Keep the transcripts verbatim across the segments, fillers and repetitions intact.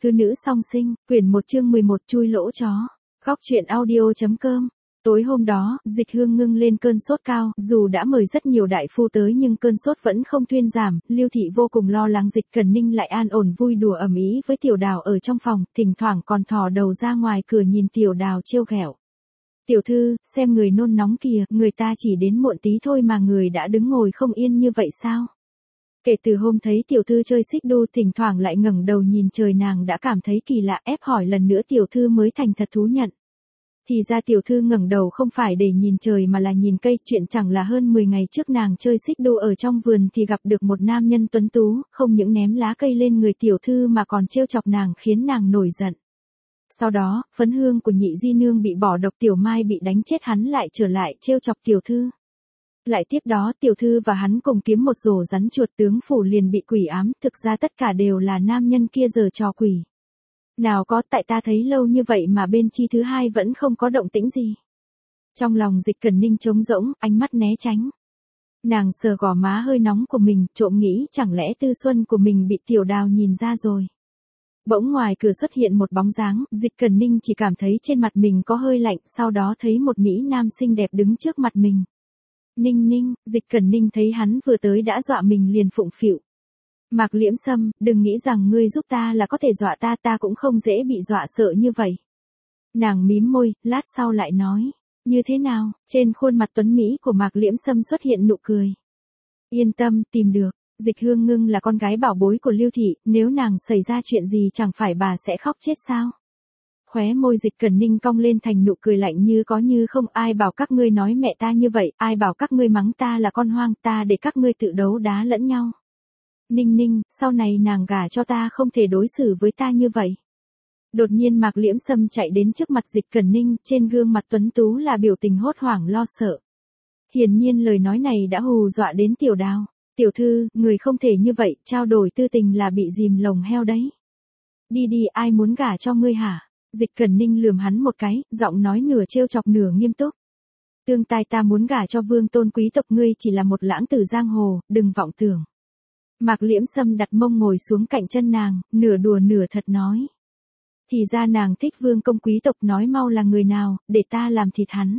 Thư nữ song sinh, quyển một chương mười một chui lỗ chó. Góc truyện audio.com. Tối hôm đó, Dịch Hương ngưng lên cơn sốt cao, dù đã mời rất nhiều đại phu tới nhưng cơn sốt vẫn không thuyên giảm, Lưu Thị vô cùng lo lắng. Dịch Cẩn Ninh lại an ổn vui đùa ầm ĩ với Tiểu Đào ở trong phòng, thỉnh thoảng còn thò đầu ra ngoài cửa nhìn Tiểu Đào trêu ghẹo. Tiểu thư, xem người nôn nóng kìa, người ta chỉ đến muộn tí thôi mà người đã đứng ngồi không yên như vậy sao? Kể từ hôm thấy tiểu thư chơi xích đu, thỉnh thoảng lại ngẩng đầu nhìn trời, nàng đã cảm thấy kỳ lạ, ép hỏi lần nữa tiểu thư mới thành thật thú nhận. Thì ra tiểu thư ngẩng đầu không phải để nhìn trời mà là nhìn cây, chuyện chẳng là hơn mười ngày trước nàng chơi xích đu ở trong vườn thì gặp được một nam nhân tuấn tú, không những ném lá cây lên người tiểu thư mà còn trêu chọc nàng khiến nàng nổi giận. Sau đó, phấn hương của nhị di nương bị bỏ độc, Tiểu Mai bị đánh chết, hắn lại trở lại trêu chọc tiểu thư. Lại tiếp đó tiểu thư và hắn cùng kiếm một rổ rắn chuột, tướng phủ liền bị quỷ ám, thực ra tất cả đều là nam nhân kia giở trò quỷ. Nào có, tại ta thấy lâu như vậy mà bên chi thứ hai vẫn không có động tĩnh gì. Trong lòng Dịch Cẩn Ninh trống rỗng, ánh mắt né tránh. Nàng sờ gò má hơi nóng của mình, trộm nghĩ chẳng lẽ tư xuân của mình bị Tiểu Đào nhìn ra rồi. Bỗng ngoài cửa xuất hiện một bóng dáng, Dịch Cẩn Ninh chỉ cảm thấy trên mặt mình có hơi lạnh, sau đó thấy một mỹ nam xinh đẹp đứng trước mặt mình. Ninh Ninh, Dịch Cẩn Ninh thấy hắn vừa tới đã dọa mình liền phụng phịu. Mạc Liễm Sâm, đừng nghĩ rằng ngươi giúp ta là có thể dọa ta, ta cũng không dễ bị dọa sợ như vậy. Nàng mím môi, lát sau lại nói, như thế nào? Trên khuôn mặt tuấn mỹ của Mạc Liễm Sâm xuất hiện nụ cười. Yên tâm, tìm được. Dịch Hương Ngưng là con gái bảo bối của Lưu Thị, nếu nàng xảy ra chuyện gì chẳng phải bà sẽ khóc chết sao? Khóe môi Dịch Cẩn Ninh cong lên thành nụ cười lạnh như có như không. Ai bảo các ngươi nói mẹ ta như vậy, ai bảo các ngươi mắng ta là con hoang, ta để các ngươi tự đấu đá lẫn nhau. Ninh Ninh, sau này nàng gả cho ta không thể đối xử với ta như vậy. Đột nhiên Mạc Liễm Sâm chạy đến trước mặt Dịch Cẩn Ninh, trên gương mặt tuấn tú là biểu tình hốt hoảng lo sợ. Hiển nhiên lời nói này đã hù dọa đến Tiểu Đào. Tiểu thư, người không thể như vậy, trao đổi tư tình là bị dìm lồng heo đấy. Đi đi, ai muốn gả cho ngươi hả? Dịch Cẩn Ninh lườm hắn một cái, giọng nói nửa trêu chọc nửa nghiêm túc. Tương tai, ta muốn gả cho vương tôn quý tộc, ngươi chỉ là một lãng tử giang hồ, đừng vọng tưởng. Mạc Liễm Sâm đặt mông ngồi xuống cạnh chân nàng, nửa đùa nửa thật nói. Thì ra nàng thích vương công quý tộc, nói mau là người nào, để ta làm thịt hắn.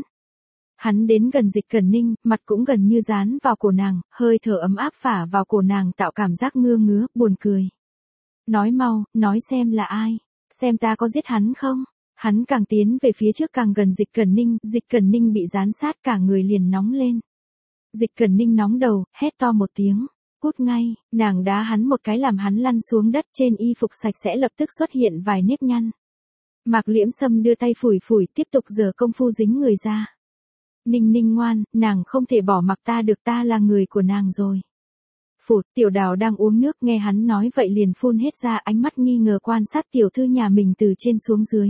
Hắn đến gần Dịch Cẩn Ninh, mặt cũng gần như dán vào cổ nàng, hơi thở ấm áp phả vào cổ nàng tạo cảm giác ngưa ngứa, buồn cười. Nói mau, nói xem là ai, xem ta có giết hắn không? Hắn càng tiến về phía trước càng gần Dịch Cẩn Ninh, Dịch Cẩn Ninh bị dán sát cả người liền nóng lên. Dịch Cẩn Ninh nóng đầu, hét to một tiếng, cút ngay, nàng đá hắn một cái làm hắn lăn xuống đất, trên y phục sạch sẽ lập tức xuất hiện vài nếp nhăn. Mạc Liễm Sâm đưa tay phủi phủi, tiếp tục giở công phu dính người ra. Ninh Ninh ngoan, nàng không thể bỏ mặc ta được, ta là người của nàng rồi. Phụt, Tiểu Đào đang uống nước nghe hắn nói vậy liền phun hết ra, ánh mắt nghi ngờ quan sát tiểu thư nhà mình từ trên xuống dưới.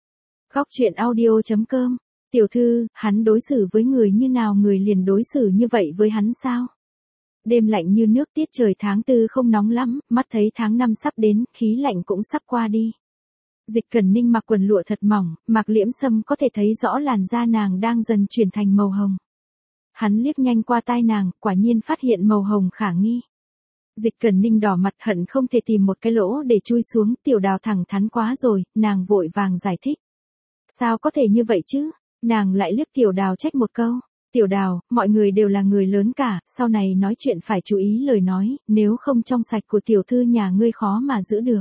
Góc truyện audio.com. Tiểu thư, hắn đối xử với người như nào người liền đối xử như vậy với hắn sao? Đêm lạnh như nước, tiết trời tháng tư không nóng lắm, mắt thấy tháng năm sắp đến, khí lạnh cũng sắp qua đi. Dịch Cẩn Ninh mặc quần lụa thật mỏng, Mạc Liễm Sâm có thể thấy rõ làn da nàng đang dần chuyển thành màu hồng. Hắn liếc nhanh qua tai nàng, quả nhiên phát hiện màu hồng khả nghi. Dịch Cẩn Ninh đỏ mặt hận không thể tìm một cái lỗ để chui xuống, Tiểu Đào thẳng thắn quá rồi, nàng vội vàng giải thích. Sao có thể như vậy chứ? Nàng lại liếc Tiểu Đào trách một câu. Tiểu Đào, mọi người đều là người lớn cả, sau này nói chuyện phải chú ý lời nói, nếu không trong sạch của tiểu thư nhà ngươi khó mà giữ được.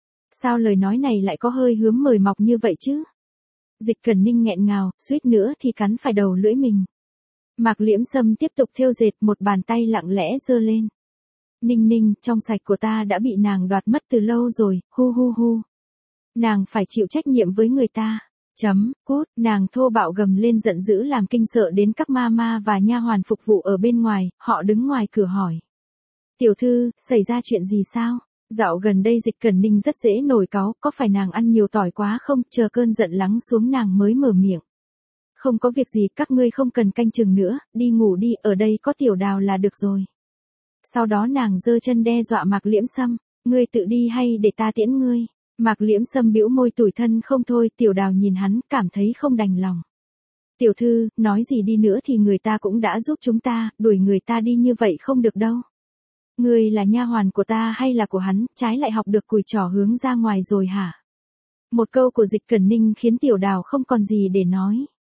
Sao lời nói này lại có hơi hướm mời mọc như vậy chứ? Dịch Cẩn Ninh nghẹn ngào, suýt nữa thì cắn phải đầu lưỡi mình. Mạc Liễm Sâm tiếp tục thêu dệt, một bàn tay lặng lẽ giơ lên. Ninh Ninh, trong sạch của ta đã bị nàng đoạt mất từ lâu rồi, hu hu hu. Nàng phải chịu trách nhiệm với người ta. Chấm, cút, nàng thô bạo gầm lên giận dữ làm kinh sợ đến các ma ma và nha hoàn phục vụ ở bên ngoài, họ đứng ngoài cửa hỏi. Tiểu thư, xảy ra chuyện gì sao? Dạo gần đây Dịch Cẩn Ninh rất dễ nổi cáu, có phải nàng ăn nhiều tỏi quá không? Chờ cơn giận lắng xuống nàng mới mở miệng. Không có việc gì, các ngươi không cần canh chừng nữa, đi ngủ đi, ở đây có Tiểu Đào là được rồi. Sau đó nàng giơ chân đe dọa Mạc Liễm Sâm, ngươi tự đi hay để ta tiễn ngươi? Mạc Liễm Sâm bĩu môi tủi thân không thôi, Tiểu Đào nhìn hắn, cảm thấy không đành lòng. Tiểu thư, nói gì đi nữa thì người ta cũng đã giúp chúng ta, đuổi người ta đi như vậy không được đâu. Ngươi là nha hoàn của ta hay là của hắn, trái lại học được cùi trỏ hướng ra ngoài rồi hả? Một câu của Dịch Cẩn Ninh khiến Tiểu Đào không còn gì để nói.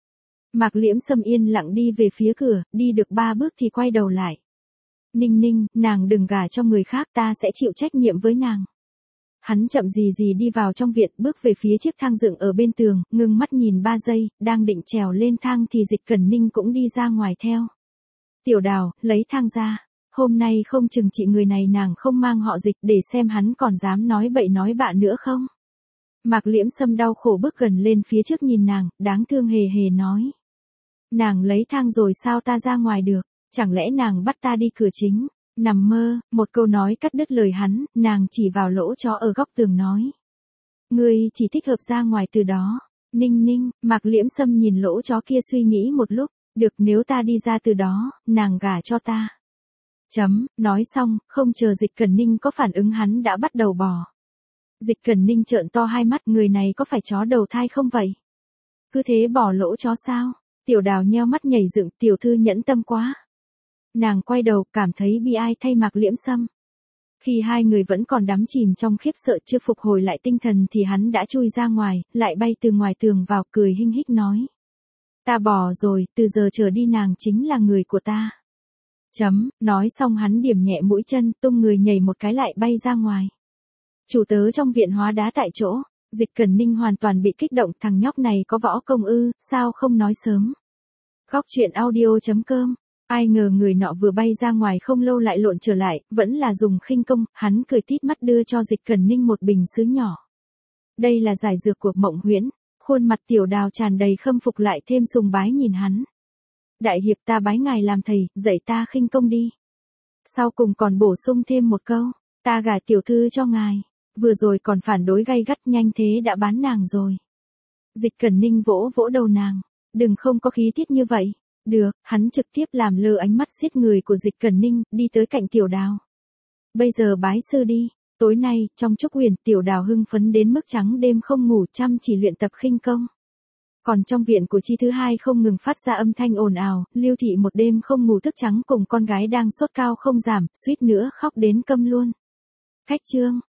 Mạc Liễm Sâm yên lặng đi về phía cửa, đi được ba bước thì quay đầu lại. Ninh Ninh, nàng đừng gả cho người khác, ta sẽ chịu trách nhiệm với nàng. Hắn chậm gì gì đi vào trong viện, bước về phía chiếc thang dựng ở bên tường, ngưng mắt nhìn ba giây, đang định trèo lên thang thì Dịch Cẩn Ninh cũng đi ra ngoài theo. Tiểu Đào, lấy thang ra. Hôm nay không chừng chị người này nàng không mang họ Dịch, để xem hắn còn dám nói bậy nói bạ nữa không. Mạc Liễm Sâm đau khổ bước gần lên phía trước nhìn nàng, đáng thương hề hề nói. Nàng lấy thang rồi sao ta ra ngoài được, chẳng lẽ nàng bắt ta đi cửa chính? Nằm mơ, một câu nói cắt đứt lời hắn, nàng chỉ vào lỗ chó ở góc tường nói. Ngươi chỉ thích hợp ra ngoài từ đó. Ninh Ninh, Mạc Liễm Sâm nhìn lỗ chó kia suy nghĩ một lúc, được nếu ta đi ra từ đó, nàng gả cho ta. Chấm, nói xong, không chờ Dịch Cẩn Ninh có phản ứng hắn đã bắt đầu bò. Dịch Cẩn Ninh trợn to hai mắt, người này có phải chó đầu thai không vậy? Cứ thế bỏ lỗ chó sao? Tiểu Đào nheo mắt nhảy dựng, tiểu thư nhẫn tâm quá. Nàng quay đầu, cảm thấy bi ai thay Mạc Liễm Sâm. Khi hai người vẫn còn đắm chìm trong khiếp sợ chưa phục hồi lại tinh thần thì hắn đã chui ra ngoài, lại bay từ ngoài tường vào, cười hinh hích nói. Ta bỏ rồi, từ giờ trở đi nàng chính là người của ta. Chấm, nói xong hắn điểm nhẹ mũi chân, tung người nhảy một cái lại bay ra ngoài. Chủ tớ trong viện hóa đá tại chỗ, Dịch Cẩn Ninh hoàn toàn bị kích động, thằng nhóc này có võ công ư, sao không nói sớm. Góc truyện audio chấm com. Ai ngờ người nọ vừa bay ra ngoài không lâu lại lộn trở lại, vẫn là dùng khinh công, hắn cười tít mắt đưa cho Dịch Cẩn Ninh một bình sứ nhỏ. Đây là giải dược của Mộng Huyễn, khuôn mặt Tiểu Đào tràn đầy khâm phục lại thêm sùng bái nhìn hắn. Đại hiệp ta bái ngài làm thầy, dạy ta khinh công đi. Sau cùng còn bổ sung thêm một câu, ta gả tiểu thư cho ngài, vừa rồi còn phản đối gay gắt nhanh thế đã bán nàng rồi. Dịch Cẩn Ninh vỗ vỗ đầu nàng, đừng không có khí tiết như vậy. Được, hắn trực tiếp làm lơ ánh mắt xiết người của Dịch Cẩn Ninh, đi tới cạnh Tiểu Đào. Bây giờ bái sư đi. Tối nay, trong Trúc Huyền, Tiểu Đào hưng phấn đến mức trắng đêm không ngủ, chăm chỉ luyện tập khinh công. Còn trong viện của Chi thứ hai không ngừng phát ra âm thanh ồn ào, Lưu Thị một đêm không ngủ thức trắng cùng con gái đang sốt cao không giảm, suýt nữa khóc đến câm luôn. Khách trương.